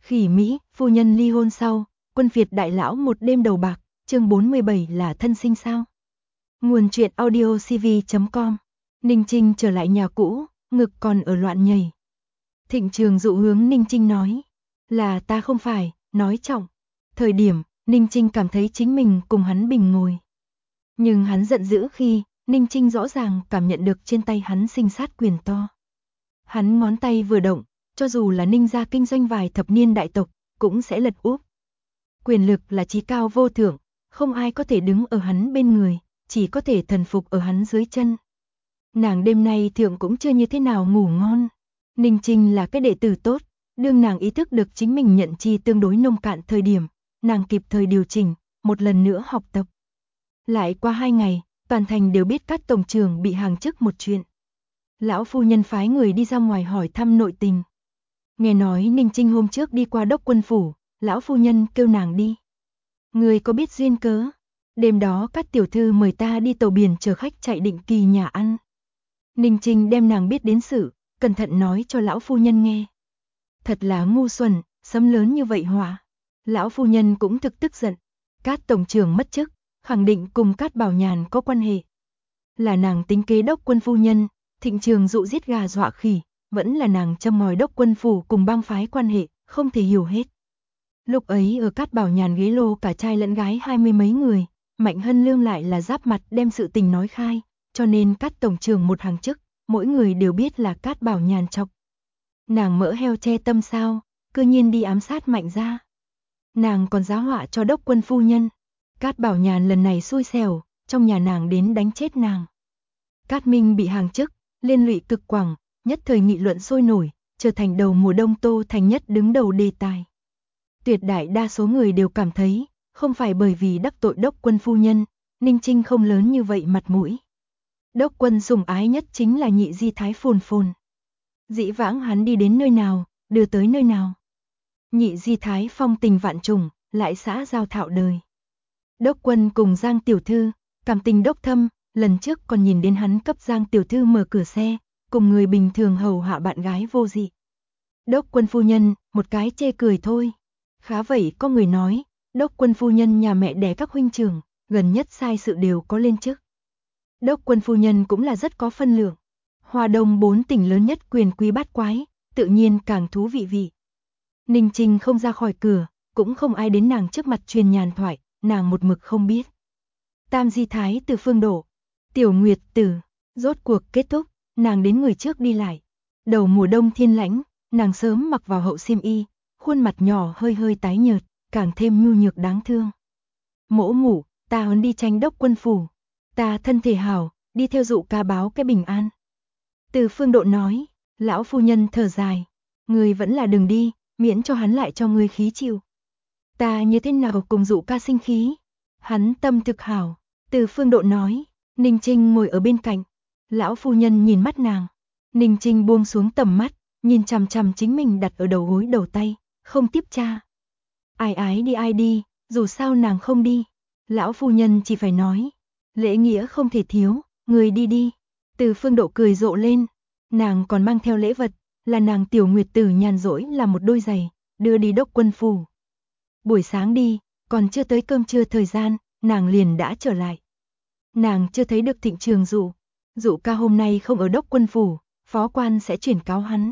Khỉ Mỹ, phu nhân ly hôn sau, quân Việt đại lão một đêm đầu bạc, chương 47 là thân sinh sao? Nguồn truyện audio cv.com. Ninh Trinh trở lại nhà cũ, ngực còn ở loạn nhảy. Thịnh Trường Dụ hướng Ninh Trinh nói, là ta không phải, nói trọng. Thời điểm, Ninh Trinh cảm thấy chính mình cùng hắn bình ngồi. Nhưng hắn giận dữ khi, Ninh Trinh rõ ràng cảm nhận được trên tay hắn sinh sát quyền to. Hắn ngón tay vừa động, cho dù là Ninh gia kinh doanh vài thập niên đại tộc, cũng sẽ lật úp. Quyền lực là chí cao vô thượng, không ai có thể đứng ở hắn bên người, chỉ có thể thần phục ở hắn dưới chân. Nàng đêm nay thượng cũng chưa như thế nào ngủ ngon. Ninh Trinh là cái đệ tử tốt, đương nàng ý thức được chính mình nhận chi tương đối nông cạn thời điểm, nàng kịp thời điều chỉnh, một lần nữa học tập. Lại qua 2 ngày, toàn thành đều biết Cát tổng trưởng bị hàng chức một chuyện. Lão phu nhân phái người đi ra ngoài hỏi thăm nội tình. Nghe nói Ninh Trinh hôm trước đi qua đốc quân phủ, lão phu nhân kêu nàng đi. Người có biết duyên cớ? Đêm đó Cát tiểu thư mời ta đi tàu biển chờ khách chạy Định Kỳ nhà ăn. Ninh Trinh đem nàng biết đến sự, cẩn thận nói cho lão phu nhân nghe. Thật là ngu xuẩn, sấm lớn như vậy hỏa. Lão phu nhân cũng thực tức giận. Cát tổng trưởng mất chức, khẳng định cùng Cát Bảo Nhàn có quan hệ. Là nàng tính kế đốc quân phu nhân, Thịnh Trường Dụ giết gà dọa khỉ, vẫn là nàng châm ngòi đốc quân phủ cùng bang phái quan hệ, không thể hiểu hết. Lúc ấy ở Cát Bảo Nhàn ghế lô cả trai lẫn gái 20 mấy người, Mạnh Hân Lương lại là giáp mặt đem sự tình nói khai, cho nên Cát tổng trưởng một hàng chức, mỗi người đều biết là Cát Bảo Nhàn chọc. Nàng mỡ heo che tâm sao, cư nhiên đi ám sát Mạnh gia. Nàng còn giá họa cho đốc quân phu nhân. Cát Bảo Nhàn lần này xui xẻo, trong nhà nàng đến đánh chết nàng. Cát Minh bị hàng chức, liên lụy cực quảng, nhất thời nghị luận sôi nổi, trở thành đầu mùa đông Tô Thành nhất đứng đầu đề tài. Tuyệt đại đa số người đều cảm thấy, không phải bởi vì đắc tội đốc quân phu nhân, Ninh Trinh không lớn như vậy mặt mũi. Đốc quân sủng ái nhất chính là nhị di thái Phồn Phồn. Dĩ vãng hắn đi đến nơi nào, đưa tới nơi nào. Nhị di thái phong tình vạn trùng, lại xã giao thạo đời. Đốc quân cùng Giang tiểu thư, cảm tình đốc thâm, lần trước còn nhìn đến hắn cấp Giang tiểu thư mở cửa xe, cùng người bình thường hầu hạ bạn gái vô dị. Đốc quân phu nhân, một cái chê cười thôi. Khá vậy có người nói, đốc quân phu nhân nhà mẹ đẻ các huynh trưởng, gần nhất sai sự đều có lên chức. Đốc quân phu nhân cũng là rất có phân lượng. Hoa Đông 4 tỉnh lớn nhất quyền quý bát quái, tự nhiên càng thú vị. Ninh Trinh không ra khỏi cửa, cũng không ai đến nàng trước mặt truyền nhàn thoại, nàng một mực không biết. Tam di thái từ Phương Độ, Tiểu Nguyệt Tử, rốt cuộc kết thúc, nàng đến người trước đi lại. Đầu mùa đông thiên lãnh, nàng sớm mặc vào hậu xiêm y, khuôn mặt nhỏ hơi hơi tái nhợt, càng thêm nhu nhược đáng thương. Mỗ mụ, ta muốn đi tranh đốc quân phủ, ta thân thể hảo, đi theo Dụ ca báo cái bình an. Từ Phương Độ nói, lão phu nhân thở dài, người vẫn là đừng đi, miễn cho hắn lại cho người khí chịu. Ta như thế nào cùng Dụ ca sinh khí? Hắn tâm thực hảo. Từ Phương Độ nói. Ninh Trinh ngồi ở bên cạnh. Lão phu nhân nhìn mắt nàng. Ninh Trinh buông xuống tầm mắt, nhìn chằm chằm chính mình đặt ở đầu gối đầu tay, không tiếp tra. Ai ái đi ai đi, dù sao nàng không đi. Lão phu nhân chỉ phải nói. Lễ nghĩa không thể thiếu, người đi đi. Từ Phương Độ cười rộ lên. Nàng còn mang theo lễ vật, là nàng Tiểu Nguyệt Tử nhàn rỗi làm một đôi giày, đưa đi đốc quân phủ. Buổi sáng đi, còn chưa tới cơm trưa thời gian, nàng liền đã trở lại. Nàng chưa thấy được Thịnh Trường Dụ. Dụ ca hôm nay không ở đốc quân phủ, phó quan sẽ chuyển cáo hắn.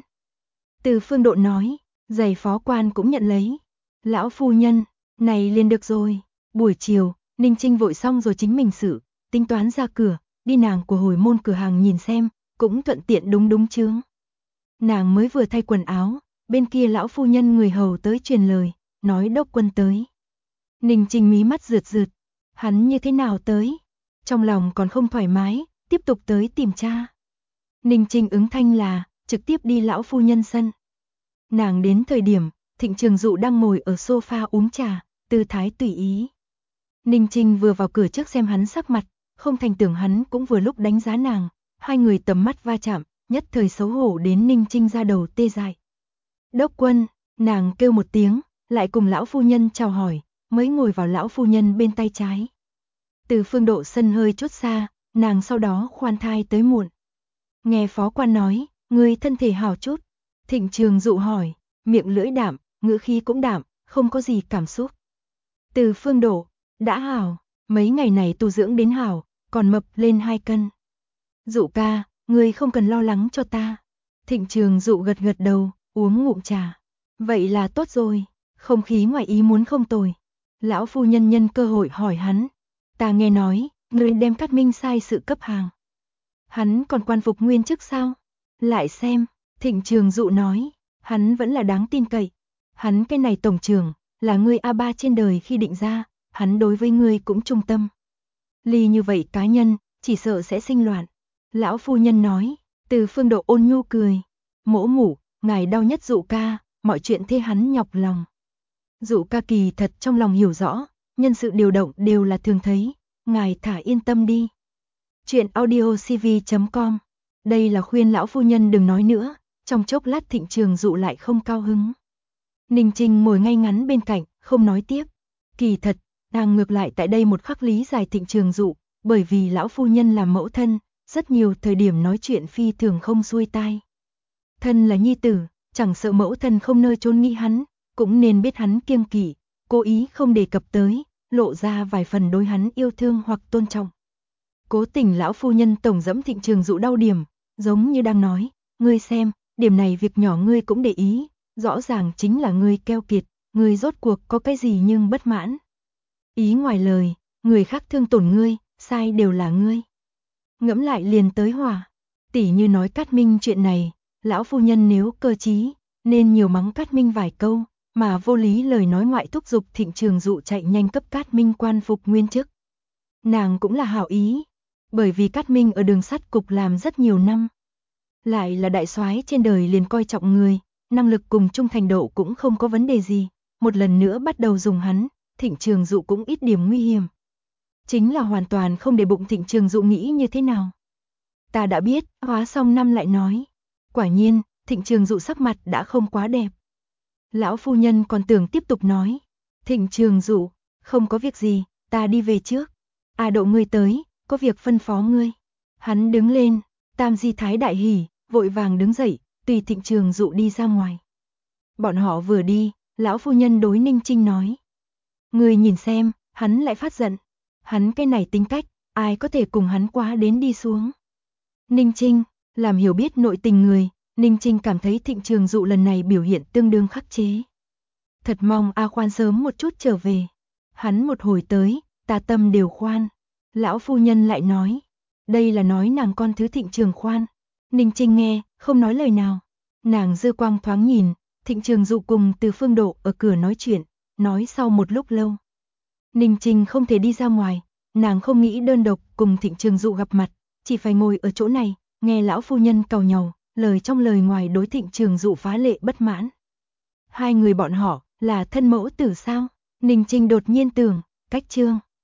Từ Phương Độ nói, giày phó quan cũng nhận lấy. Lão phu nhân, này liền được rồi. Buổi chiều, Ninh Trinh vội xong rồi chính mình sự, tính toán ra cửa, đi nàng của hồi môn cửa hàng nhìn xem, cũng thuận tiện đúng chướng. Nàng mới vừa thay quần áo, bên kia lão phu nhân người hầu tới truyền lời, nói đốc quân tới. Ninh Trinh mí mắt rượt, hắn như thế nào tới? Trong lòng còn không thoải mái, tiếp tục tới tìm cha. Ninh Trinh ứng thanh là, trực tiếp đi lão phu nhân sân. Nàng đến thời điểm, Thịnh Trường Dụ đang ngồi ở sofa uống trà, tư thái tùy ý. Ninh Trinh vừa vào cửa trước xem hắn sắc mặt, không thành tưởng hắn cũng vừa lúc đánh giá nàng, hai người tầm mắt va chạm, nhất thời xấu hổ đến Ninh Trinh ra đầu tê dại. Đốc quân, nàng kêu một tiếng, lại cùng lão phu nhân chào hỏi, mới ngồi vào lão phu nhân bên tay trái. Từ Phương Độ sân hơi chút xa, nàng sau đó khoan thai tới muộn. Nghe phó quan nói, người thân thể hảo chút. Thịnh Trường Dụ hỏi, miệng lưỡi đạm, ngữ khí cũng đạm, không có gì cảm xúc. Từ Phương Độ, đã hảo, mấy ngày này tu dưỡng đến hảo, còn mập lên 2 cân. Dụ ca, ngươi không cần lo lắng cho ta. Thịnh Trường Dụ gật gật đầu, uống ngụm trà. Vậy là tốt rồi, không khí ngoài ý muốn không tồi. Lão phu nhân nhân cơ hội hỏi hắn. Ta nghe nói, ngươi đem Cát Minh sai sự cấp hàng. Hắn còn quan phục nguyên chức sao? Lại xem, Thịnh Trường Dụ nói, hắn vẫn là đáng tin cậy. Hắn cái này tổng trưởng, là ngươi A3 trên đời khi định ra, hắn đối với ngươi cũng trung tâm. Ly như vậy cá nhân, chỉ sợ sẽ sinh loạn. Lão phu nhân nói, Từ Phương Độ ôn nhu cười. Mỗ mủ, ngài đau nhất Dụ ca, mọi chuyện thế hắn nhọc lòng. Dụ ca kỳ thật trong lòng hiểu rõ, nhân sự điều động đều là thường thấy, ngài thả yên tâm đi. Chuyện audiocv.com. Đây là khuyên lão phu nhân đừng nói nữa, trong chốc lát Thịnh Trường Dụ lại không cao hứng. Ninh Trinh ngồi ngay ngắn bên cạnh, không nói tiếp. Kỳ thật, nàng ngược lại tại đây một khắc lý giải Thịnh Trường Dụ, bởi vì lão phu nhân làm mẫu thân, rất nhiều thời điểm nói chuyện phi thường không xuôi tai. Thân là nhi tử, chẳng sợ mẫu thân không nơi chôn nghĩ hắn, cũng nên biết hắn kiêng kỵ, cố ý không đề cập tới, lộ ra vài phần đối hắn yêu thương hoặc tôn trọng. Cố tình lão phu nhân tổng dẫm Thịnh Trường Dụ đau điểm, giống như đang nói, ngươi xem, điểm này việc nhỏ ngươi cũng để ý, rõ ràng chính là ngươi keo kiệt, ngươi rốt cuộc có cái gì nhưng bất mãn. Ý ngoài lời, người khác thương tổn ngươi, sai đều là ngươi. Ngẫm lại liền tới hỏa, tỉ như nói Cát Minh chuyện này, lão phu nhân nếu cơ trí, nên nhiều mắng Cát Minh vài câu, mà vô lý lời nói ngoại thúc giục Thịnh Trường Dụ chạy nhanh cấp Cát Minh quan phục nguyên chức. Nàng cũng là hảo ý, bởi vì Cát Minh ở đường sắt cục làm rất nhiều năm. Lại là đại soái trên đời liền coi trọng người, năng lực cùng trung thành độ cũng không có vấn đề gì, một lần nữa bắt đầu dùng hắn, Thịnh Trường Dụ cũng ít điểm nguy hiểm. Chính là hoàn toàn không để bụng Thịnh Trường Dụ nghĩ như thế nào. Ta đã biết, hóa xong năm lại nói. Quả nhiên, Thịnh Trường Dụ sắc mặt đã không quá đẹp. Lão phu nhân còn tưởng tiếp tục nói. Thịnh Trường Dụ, không có việc gì, ta đi về trước. À Độ ngươi tới, có việc phân phó ngươi. Hắn đứng lên, Tam Di Thái đại hỉ, vội vàng đứng dậy, tùy Thịnh Trường Dụ đi ra ngoài. Bọn họ vừa đi, lão phu nhân đối Ninh Trinh nói. Ngươi nhìn xem, hắn lại phát giận. Hắn cái này tính cách, ai có thể cùng hắn quá đến đi xuống. Ninh Trinh, làm hiểu biết nội tình người, Ninh Trinh cảm thấy Thịnh Trường Dụ lần này biểu hiện tương đương khắc chế. Thật mong A Khoan sớm một chút trở về. Hắn một hồi tới, ta tâm đều khoan. Lão phu nhân lại nói, đây là nói nàng con thứ Thịnh Trường khoan. Ninh Trinh nghe, không nói lời nào. Nàng dư quang thoáng nhìn, Thịnh Trường Dụ cùng Từ Phương Độ ở cửa nói chuyện, nói sau một lúc lâu. Ninh Trinh không thể đi ra ngoài, nàng không nghĩ đơn độc cùng Thịnh Trường Dụ gặp mặt, chỉ phải ngồi ở chỗ này, nghe lão phu nhân càu nhàu, lời trong lời ngoài đối Thịnh Trường Dụ phá lệ bất mãn. Hai người bọn họ là thân mẫu tử sao? Ninh Trinh đột nhiên tưởng, cách trương